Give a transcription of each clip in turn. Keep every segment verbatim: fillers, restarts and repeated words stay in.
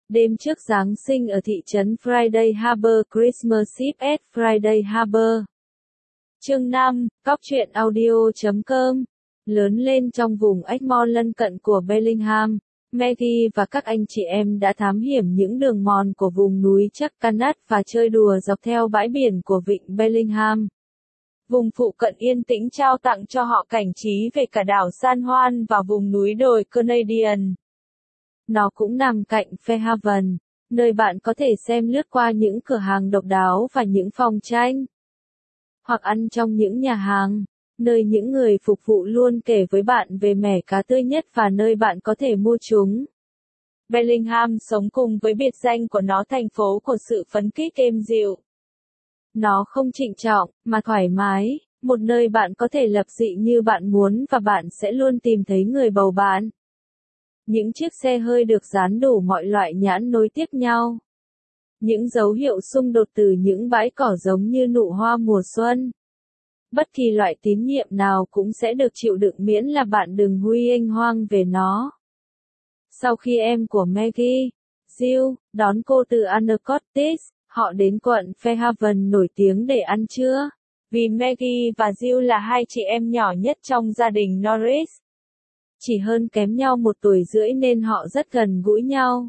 Đêm trước Giáng sinh ở thị trấn Friday Harbor, Christmas Eve at Friday Harbor. Chương năm, cóc truyện audio chấm com. Lớn lên trong vùng Exmoor lân cận của Bellingham, Maggie và các anh chị em đã thám hiểm những đường mòn của vùng núi Chuckanut và chơi đùa dọc theo bãi biển của vịnh Bellingham. Vùng phụ cận yên tĩnh trao tặng cho họ cảnh trí về cả đảo San Juan và vùng núi đồi Canadian. Nó cũng nằm cạnh Fairhaven, nơi bạn có thể xem lướt qua những cửa hàng độc đáo và những phòng tranh. Hoặc ăn trong những nhà hàng, nơi những người phục vụ luôn kể với bạn về mẻ cá tươi nhất và nơi bạn có thể mua chúng. Bellingham sống cùng với biệt danh của nó thành phố của sự phấn khích êm dịu. Nó không trịnh trọng, mà thoải mái, một nơi bạn có thể lập dị như bạn muốn và bạn sẽ luôn tìm thấy người bầu bạn. Những chiếc xe hơi được dán đủ mọi loại nhãn nối tiếp nhau. Những dấu hiệu xung đột từ những bãi cỏ giống như nụ hoa mùa xuân. Bất kỳ loại tín nhiệm nào cũng sẽ được chịu đựng miễn là bạn đừng huy ênh hoang về nó. Sau khi em của Maggie, Jill, đón cô từ Anacortes, họ đến quận Fairhaven nổi tiếng để ăn trưa. Vì Maggie và Jill là hai chị em nhỏ nhất trong gia đình Norris. Chỉ hơn kém nhau một tuổi rưỡi nên họ rất gần gũi nhau.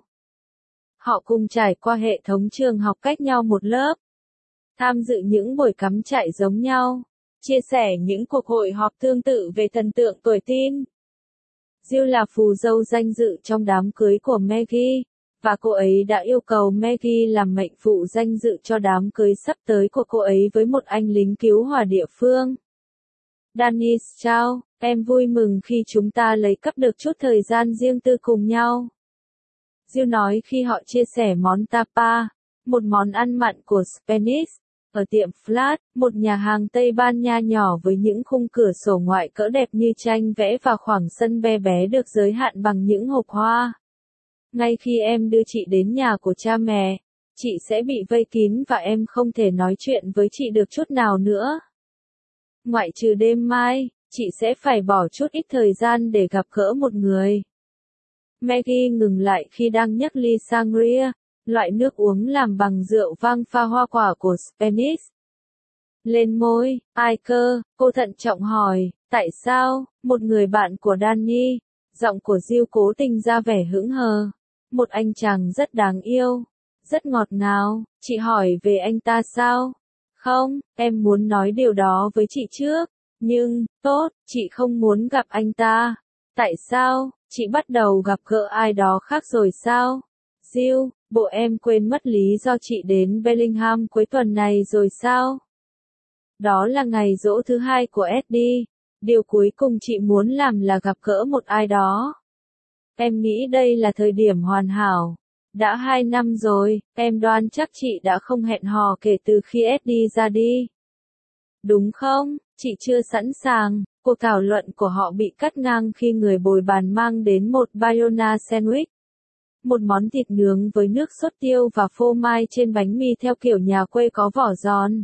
Họ cùng trải qua hệ thống trường học cách nhau một lớp. Tham dự những buổi cắm trại giống nhau. Chia sẻ những cuộc hội họp tương tự về thần tượng tuổi teen. Jill là phù dâu danh dự trong đám cưới của Maggie, và cô ấy đã yêu cầu Maggie làm mệnh phụ danh dự cho đám cưới sắp tới của cô ấy với một anh lính cứu hỏa địa phương. Dennis, chào, em vui mừng khi chúng ta lấy cắp được chút thời gian riêng tư cùng nhau. Jill nói khi họ chia sẻ món tapa, một món ăn mặn của Spanish, ở tiệm Flat, một nhà hàng Tây Ban Nha nhỏ với những khung cửa sổ ngoại cỡ đẹp như tranh vẽ và khoảng sân bé bé được giới hạn bằng những hộp hoa. Ngay khi em đưa chị đến nhà của cha mẹ, chị sẽ bị vây kín và em không thể nói chuyện với chị được chút nào nữa. Ngoại trừ đêm mai, chị sẽ phải bỏ chút ít thời gian để gặp gỡ một người. Maggie ngừng lại khi đang nhấc ly sangria, loại nước uống làm bằng rượu vang pha hoa quả của Spanish. Lên môi, ai cơ, cô thận trọng hỏi, tại sao, một người bạn của Danny, giọng của Jill cố tình ra vẻ hững hờ. Một anh chàng rất đáng yêu, rất ngọt ngào, chị hỏi về anh ta sao? Không, em muốn nói điều đó với chị trước, nhưng, tốt, chị không muốn gặp anh ta. Tại sao, chị bắt đầu gặp gỡ ai đó khác rồi sao? Jill, bộ em quên mất lý do chị đến Bellingham cuối tuần này rồi sao? Đó là ngày giỗ thứ hai của Eddie. Điều cuối cùng chị muốn làm là gặp gỡ một ai đó. Em nghĩ đây là thời điểm hoàn hảo. Đã hai năm rồi, em đoán chắc chị đã không hẹn hò kể từ khi Eddie ra đi. Đúng không, chị chưa sẵn sàng. Cuộc thảo luận của họ bị cắt ngang khi người bồi bàn mang đến một bayona sandwich. Một món thịt nướng với nước sốt tiêu và phô mai trên bánh mì theo kiểu nhà quê có vỏ giòn.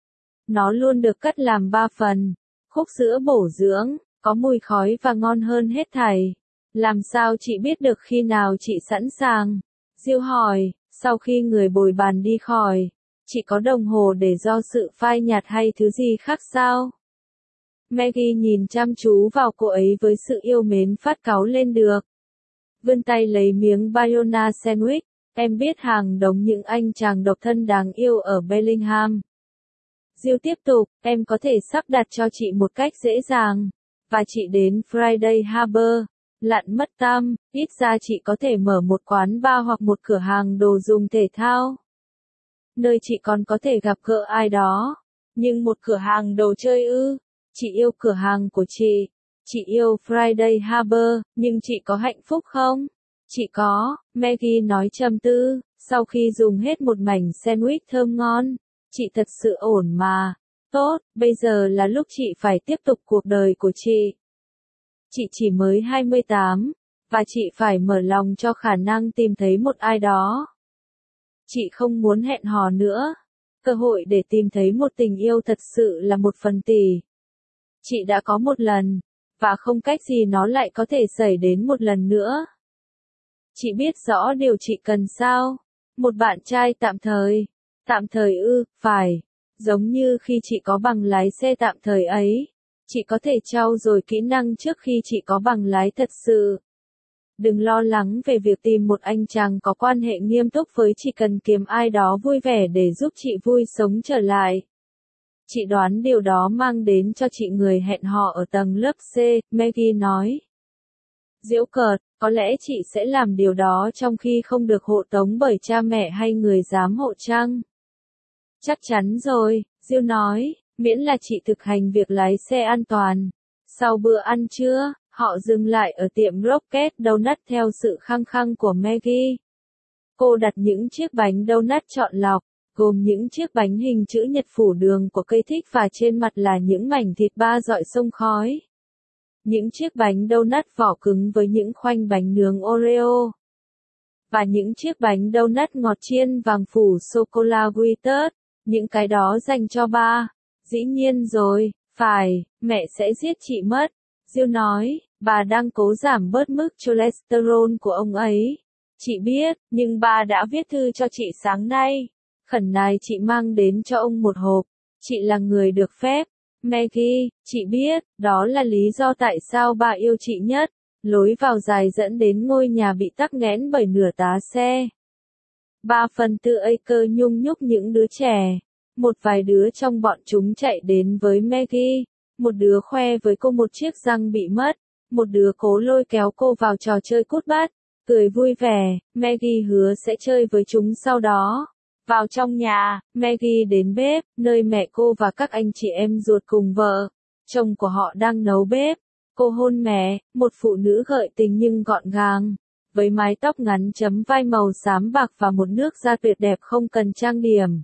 Nó luôn được cắt làm ba phần. Khúc sữa bổ dưỡng, có mùi khói và ngon hơn hết thảy. Làm sao chị biết được khi nào chị sẵn sàng? Jill hỏi, sau khi người bồi bàn đi khỏi, chị có đồng hồ để do sự phai nhạt hay thứ gì khác sao? Maggie nhìn chăm chú vào cô ấy với sự yêu mến phát cáu lên được. Vươn tay lấy miếng bayona sandwich, em biết hàng đống những anh chàng độc thân đáng yêu ở Bellingham. Jill tiếp tục, em có thể sắp đặt cho chị một cách dễ dàng. Và chị đến Friday Harbor, lặn mất tăm, ít ra chị có thể mở một quán bar hoặc một cửa hàng đồ dùng thể thao. Nơi chị còn có thể gặp gỡ ai đó. Nhưng một cửa hàng đồ chơi ư? Chị yêu cửa hàng của chị. Chị yêu Friday Harbor, nhưng chị có hạnh phúc không? Chị có, Maggie nói trầm tư, sau khi dùng hết một mảnh sandwich thơm ngon. Chị thật sự ổn mà. Tốt, bây giờ là lúc chị phải tiếp tục cuộc đời của chị. Chị chỉ mới hai mươi tám, và chị phải mở lòng cho khả năng tìm thấy một ai đó. Chị không muốn hẹn hò nữa. Cơ hội để tìm thấy một tình yêu thật sự là một phần tỷ. Chị đã có một lần, và không cách gì nó lại có thể xảy đến một lần nữa. Chị biết rõ điều chị cần sao? Một bạn trai tạm thời. Tạm thời ư, phải. Giống như khi chị có bằng lái xe tạm thời ấy. Chị có thể trau dồi kỹ năng trước khi chị có bằng lái thật sự. Đừng lo lắng về việc tìm một anh chàng có quan hệ nghiêm túc với chị, cần kiếm ai đó vui vẻ để giúp chị vui sống trở lại. Chị đoán điều đó mang đến cho chị người hẹn hò ở tầng lớp C, Maggie nói. Giễu cợt, có lẽ chị sẽ làm điều đó trong khi không được hộ tống bởi cha mẹ hay người giám hộ chăng? Chắc chắn rồi, Jill nói, miễn là chị thực hành việc lái xe an toàn. Sau bữa ăn trưa, họ dừng lại ở tiệm Rocket Donut theo sự khăng khăng của Maggie. Cô đặt những chiếc bánh donut chọn lọc, gồm những chiếc bánh hình chữ nhật phủ đường của cây thích và trên mặt là những mảnh thịt ba rọi sông khói. Những chiếc bánh donut vỏ cứng với những khoanh bánh nướng Oreo. Và những chiếc bánh donut ngọt chiên vàng phủ sô-cô-la Guitters, những cái đó dành cho ba. Dĩ nhiên rồi, phải, mẹ sẽ giết chị mất. Jill nói, bà đang cố giảm bớt mức cholesterol của ông ấy. Chị biết, nhưng ba đã viết thư cho chị sáng nay. Khẩn nài chị mang đến cho ông một hộp. Chị là người được phép. Maggie, chị biết, đó là lý do tại sao bà yêu chị nhất. Lối vào dài dẫn đến ngôi nhà bị tắc nghẽn bởi nửa tá xe. Ba phần tư acre nhung nhúc những đứa trẻ. Một vài đứa trong bọn chúng chạy đến với Maggie. Một đứa khoe với cô một chiếc răng bị mất. Một đứa cố lôi kéo cô vào trò chơi cút bát. Cười vui vẻ, Maggie hứa sẽ chơi với chúng sau đó. Vào trong nhà, Maggie đến bếp, nơi mẹ cô và các anh chị em ruột cùng vợ, chồng của họ đang nấu bếp. Cô hôn mẹ, một phụ nữ gợi tình nhưng gọn gàng, với mái tóc ngắn chấm vai màu xám bạc và một nước da tuyệt đẹp không cần trang điểm.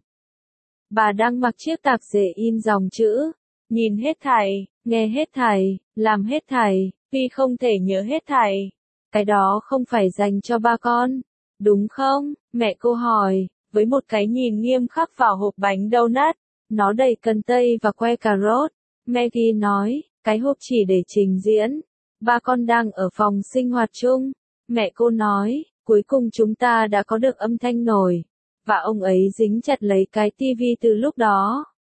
Bà đang mặc chiếc tạp dề in dòng chữ, nhìn hết thảy, nghe hết thảy, làm hết thảy, tuy không thể nhớ hết thảy. Cái đó không phải dành cho ba con, đúng không? Mẹ cô hỏi, với một cái nhìn nghiêm khắc vào hộp bánh donut. Nó đầy cần tây và que cà rốt. Maggie nói, cái hộp chỉ để trình diễn. Ba con đang ở phòng sinh hoạt chung. Mẹ cô nói, cuối cùng chúng ta đã có được âm thanh nổi. Và ông ấy dính chặt lấy cái tivi từ lúc đó.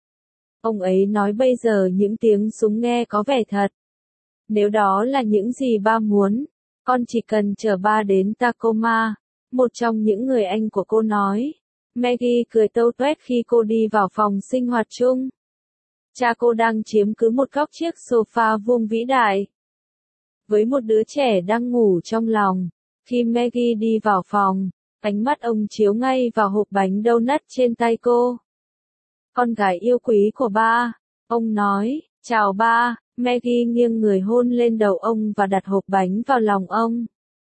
Ông ấy nói bây giờ những tiếng súng nghe có vẻ thật. Nếu đó là những gì ba muốn, con chỉ cần chở ba đến Tacoma. Một trong những người anh của cô nói. Maggie cười tâu tuét khi cô đi vào phòng sinh hoạt chung. Cha cô đang chiếm cứ một góc chiếc sofa vuông vĩ đại. Với một đứa trẻ đang ngủ trong lòng. Khi Maggie đi vào phòng, ánh mắt ông chiếu ngay vào hộp bánh donut trên tay cô. Con gái yêu quý của ba, ông nói, chào ba. Maggie nghiêng người hôn lên đầu ông và đặt hộp bánh vào lòng ông.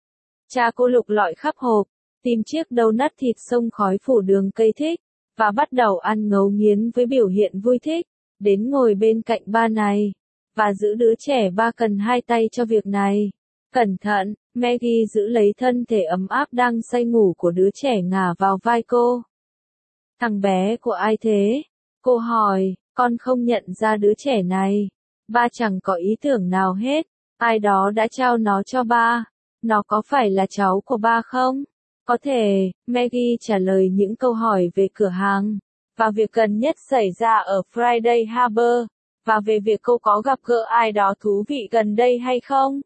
Cha cô lục lọi khắp hộp, tìm chiếc donut thịt sông khói phủ đường cây thích, và bắt đầu ăn ngấu nghiến với biểu hiện vui thích, đến ngồi bên cạnh ba này, và giữ đứa trẻ ba cần hai tay cho việc này. Cẩn thận, Maggie giữ lấy thân thể ấm áp đang say ngủ của đứa trẻ ngả vào vai cô. Thằng bé của ai thế? Cô hỏi, con không nhận ra đứa trẻ này. Ba chẳng có ý tưởng nào hết, ai đó đã trao nó cho ba. Nó có phải là cháu của ba không? Có thể, Maggie trả lời những câu hỏi về cửa hàng, và việc gần nhất xảy ra ở Friday Harbor, và về việc cô có gặp gỡ ai đó thú vị gần đây hay không.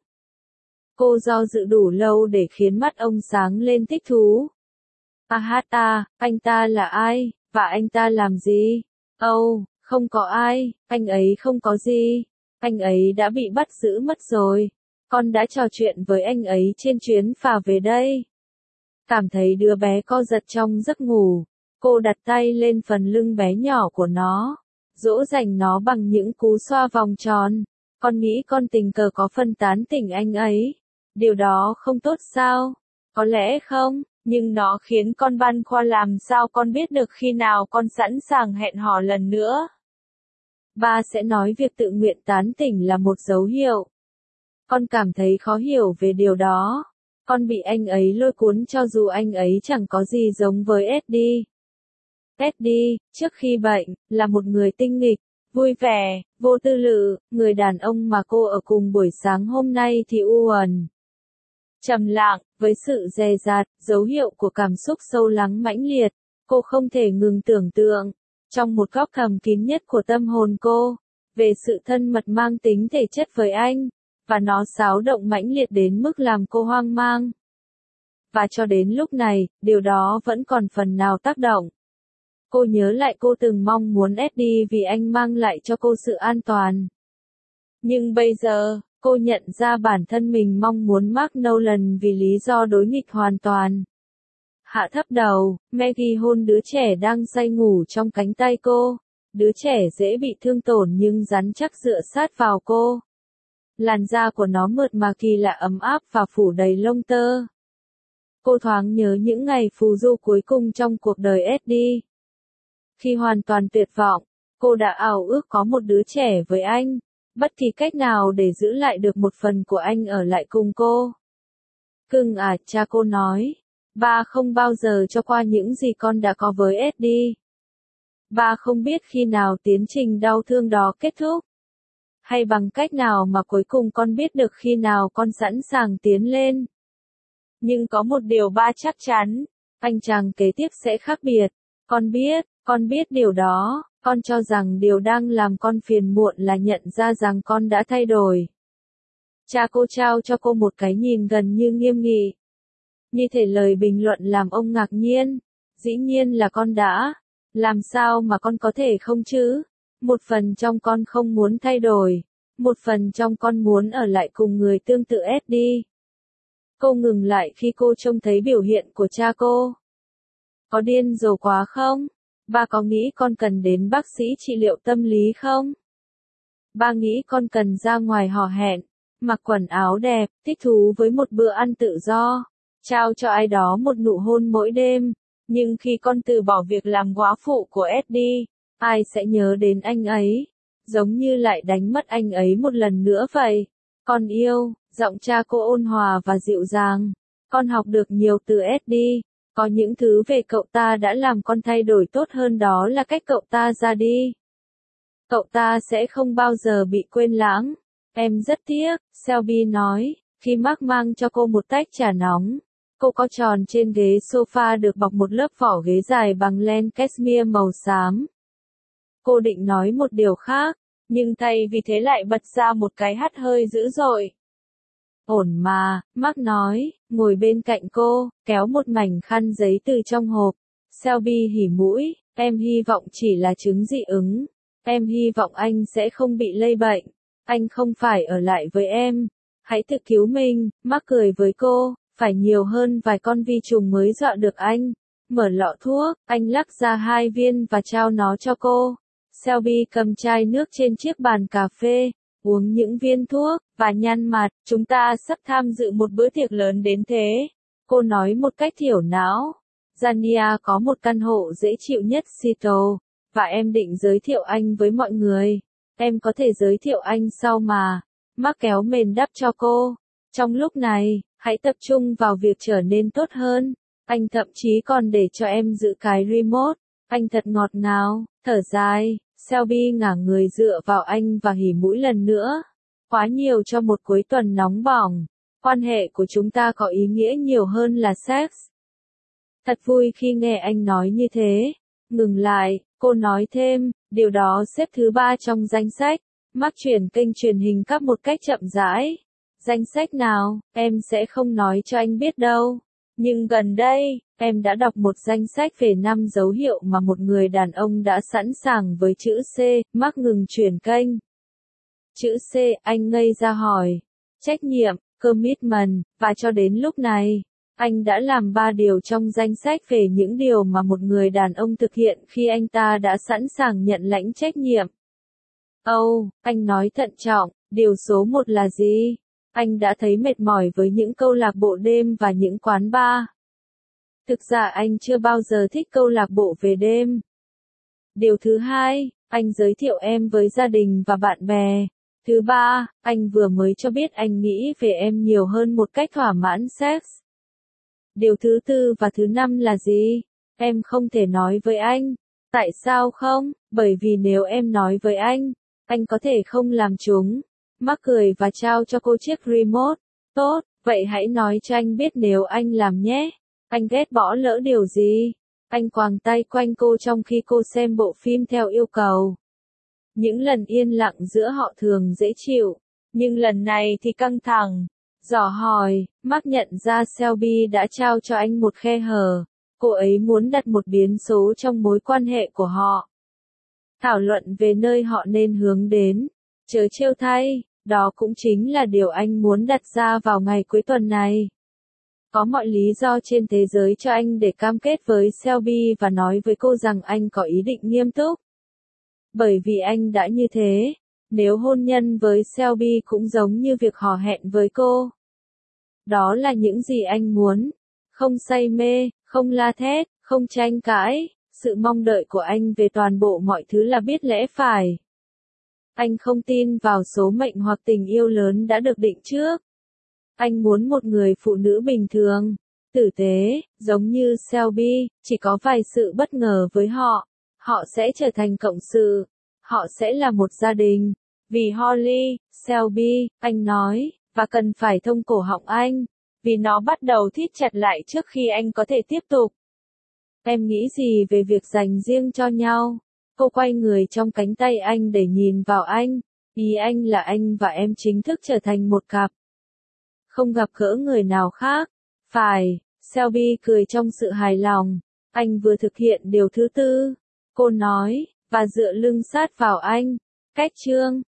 Cô do dự đủ lâu để khiến mắt ông sáng lên thích thú. À hát à, anh ta là ai, và anh ta làm gì? Âu, oh, không có ai, anh ấy không có gì. Anh ấy đã bị bắt giữ mất rồi. Con đã trò chuyện với anh ấy trên chuyến phà về đây. Cảm thấy đứa bé co giật trong giấc ngủ. Cô đặt tay lên phần lưng bé nhỏ của nó. Dỗ dành nó bằng những cú xoa vòng tròn. Con nghĩ con tình cờ có phân tán tỉnh anh ấy. Điều đó không tốt sao? Có lẽ không, nhưng nó khiến con băn khoăn làm sao con biết được khi nào con sẵn sàng hẹn hò lần nữa. Ba sẽ nói việc tự nguyện tán tỉnh là một dấu hiệu. Con cảm thấy khó hiểu về điều đó. Con bị anh ấy lôi cuốn cho dù anh ấy chẳng có gì giống với Eddie. Eddie, trước khi bệnh, là một người tinh nghịch, vui vẻ, vô tư lự, người đàn ông mà cô ở cùng buổi sáng hôm nay thì u uẩn. Trầm lặng, với sự dè dặt, dấu hiệu của cảm xúc sâu lắng mãnh liệt, cô không thể ngừng tưởng tượng, trong một góc thầm kín nhất của tâm hồn cô, về sự thân mật mang tính thể chất với anh, và nó xáo động mãnh liệt đến mức làm cô hoang mang. Và cho đến lúc này, điều đó vẫn còn phần nào tác động. Cô nhớ lại cô từng mong muốn Eddie vì anh mang lại cho cô sự an toàn. Nhưng bây giờ, cô nhận ra bản thân mình mong muốn Mark Nolan vì lý do đối nghịch hoàn toàn. Hạ thấp đầu, Maggie hôn đứa trẻ đang say ngủ trong cánh tay cô. Đứa trẻ dễ bị thương tổn nhưng rắn chắc dựa sát vào cô. Làn da của nó mượt mà kỳ lạ ấm áp và phủ đầy lông tơ. Cô thoáng nhớ những ngày phù du cuối cùng trong cuộc đời Eddie. Khi hoàn toàn tuyệt vọng, cô đã ao ước có một đứa trẻ với anh, bất kỳ cách nào để giữ lại được một phần của anh ở lại cùng cô. Cưng à, cha cô nói, ba không bao giờ cho qua những gì con đã có với Eddie. Ba không biết khi nào tiến trình đau thương đó kết thúc. Hay bằng cách nào mà cuối cùng con biết được khi nào con sẵn sàng tiến lên. Nhưng có một điều ba chắc chắn, anh chàng kế tiếp sẽ khác biệt. Con biết, con biết điều đó, con cho rằng điều đang làm con phiền muộn là nhận ra rằng con đã thay đổi. Cha cô trao cho cô một cái nhìn gần như nghiêm nghị. Như thể lời bình luận làm ông ngạc nhiên. Dĩ nhiên là con đã. Làm sao mà con có thể không chứ? Một phần trong con không muốn thay đổi. Một phần trong con muốn ở lại cùng người tương tự Eddie. Cô ngừng lại khi cô trông thấy biểu hiện của cha cô. Có điên rồ quá không? Ba có nghĩ con cần đến bác sĩ trị liệu tâm lý không? Ba nghĩ con cần ra ngoài hò hẹn, mặc quần áo đẹp, thích thú với một bữa ăn tự do, trao cho ai đó một nụ hôn mỗi đêm. Nhưng khi con từ bỏ việc làm góa phụ của Eddie, ai sẽ nhớ đến anh ấy? Giống như lại đánh mất anh ấy một lần nữa vậy. Con yêu, giọng cha cô ôn hòa và dịu dàng. Con học được nhiều từ Eddie. Có những thứ về cậu ta đã làm con thay đổi tốt hơn, đó là cách cậu ta ra đi. Cậu ta sẽ không bao giờ bị quên lãng. Em rất tiếc, Shelby nói, khi Mark mang cho cô một tách trà nóng. Cô có tròn trên ghế sofa được bọc một lớp vỏ ghế dài bằng len cashmere màu xám. Cô định nói một điều khác, nhưng thay vì thế lại bật ra một cái hắt hơi dữ dội. Ổn mà, Mark nói, ngồi bên cạnh cô, kéo một mảnh khăn giấy từ trong hộp. Shelby hỉ mũi, em hy vọng chỉ là chứng dị ứng. Em hy vọng anh sẽ không bị lây bệnh. Anh không phải ở lại với em. Hãy tự cứu mình, Mark cười với cô, phải nhiều hơn vài con vi trùng mới dọa được anh. Mở lọ thuốc, anh lắc ra hai viên và trao nó cho cô. Shelby cầm chai nước trên chiếc bàn cà phê, uống những viên thuốc, và nhăn mặt, chúng ta sắp tham dự một bữa tiệc lớn đến thế. Cô nói một cách thiểu não. Zania có một căn hộ dễ chịu nhất Seattle, và em định giới thiệu anh với mọi người. Em có thể giới thiệu anh sau mà. Mark kéo mền đắp cho cô. Trong lúc này, hãy tập trung vào việc trở nên tốt hơn. Anh thậm chí còn để cho em giữ cái remote. Anh thật ngọt ngào, thở dài. Shelby ngả người dựa vào anh và hỉ mũi lần nữa. Quá nhiều cho một cuối tuần nóng bỏng. Quan hệ của chúng ta có ý nghĩa nhiều hơn là sex. Thật vui khi nghe anh nói như thế. Ngừng lại, cô nói thêm, điều đó xếp thứ ba trong danh sách. Mark chuyển kênh truyền hình cắp một cách chậm rãi. Danh sách nào, em sẽ không nói cho anh biết đâu. Nhưng gần đây, em đã đọc một danh sách về năm dấu hiệu mà một người đàn ông đã sẵn sàng với chữ C. Mark ngừng chuyển kênh. Chữ C, anh ngây ra hỏi. Trách nhiệm, commitment, và cho đến lúc này, anh đã làm ba điều trong danh sách về những điều mà một người đàn ông thực hiện khi anh ta đã sẵn sàng nhận lãnh trách nhiệm. Âu, oh, anh nói thận trọng, điều số một là gì? Anh đã thấy mệt mỏi với những câu lạc bộ đêm và những quán bar. Thực ra anh chưa bao giờ thích câu lạc bộ về đêm. Điều thứ hai, anh giới thiệu em với gia đình và bạn bè. Thứ ba, anh vừa mới cho biết anh nghĩ về em nhiều hơn một cách thỏa mãn sex. Điều thứ tư và thứ năm là gì? Em không thể nói với anh. Tại sao không? Bởi vì nếu em nói với anh, anh có thể không làm chúng. Mark cười và trao cho cô chiếc remote. Tốt, Vậy hãy nói cho anh biết nếu anh làm nhé. Anh ghét bỏ lỡ điều gì? Anh quàng tay quanh cô trong khi cô xem bộ phim theo yêu cầu. Những lần yên lặng giữa họ thường dễ chịu, nhưng lần này thì căng thẳng. Dò hỏi, Mark nhận ra Shelby đã trao cho anh một khe hở. Cô ấy muốn đặt một biến số trong mối quan hệ của họ. Thảo luận về nơi họ nên hướng đến. Chớ trêu thay, đó cũng chính là điều anh muốn đặt ra vào ngày cuối tuần này. Có mọi lý do trên thế giới cho anh để cam kết với Shelby và nói với cô rằng anh có ý định nghiêm túc. Bởi vì anh đã như thế, nếu hôn nhân với Shelby cũng giống như việc hò hẹn với cô. Đó là những gì anh muốn. Không say mê, không la thét, không tranh cãi. Sự mong đợi của anh về toàn bộ mọi thứ là biết lẽ phải. Anh không tin vào số mệnh hoặc tình yêu lớn đã được định trước. Anh muốn một người phụ nữ bình thường, tử tế, giống như Shelby, chỉ có vài sự bất ngờ với họ. Họ sẽ trở thành cộng sự. Họ sẽ là một gia đình. Vì Holly, Shelby, anh nói, và cần phải thông cổ họng anh. Vì nó bắt đầu thít chặt lại trước khi anh có thể tiếp tục. Em nghĩ gì về việc dành riêng cho nhau? Cô quay người trong cánh tay anh để nhìn vào anh. Ý anh là anh và em chính thức trở thành một cặp. Không gặp gỡ người nào khác. Phải, Shelby cười trong sự hài lòng. Anh vừa thực hiện điều thứ tư. Cô nói, và dựa lưng sát vào anh. Cách chương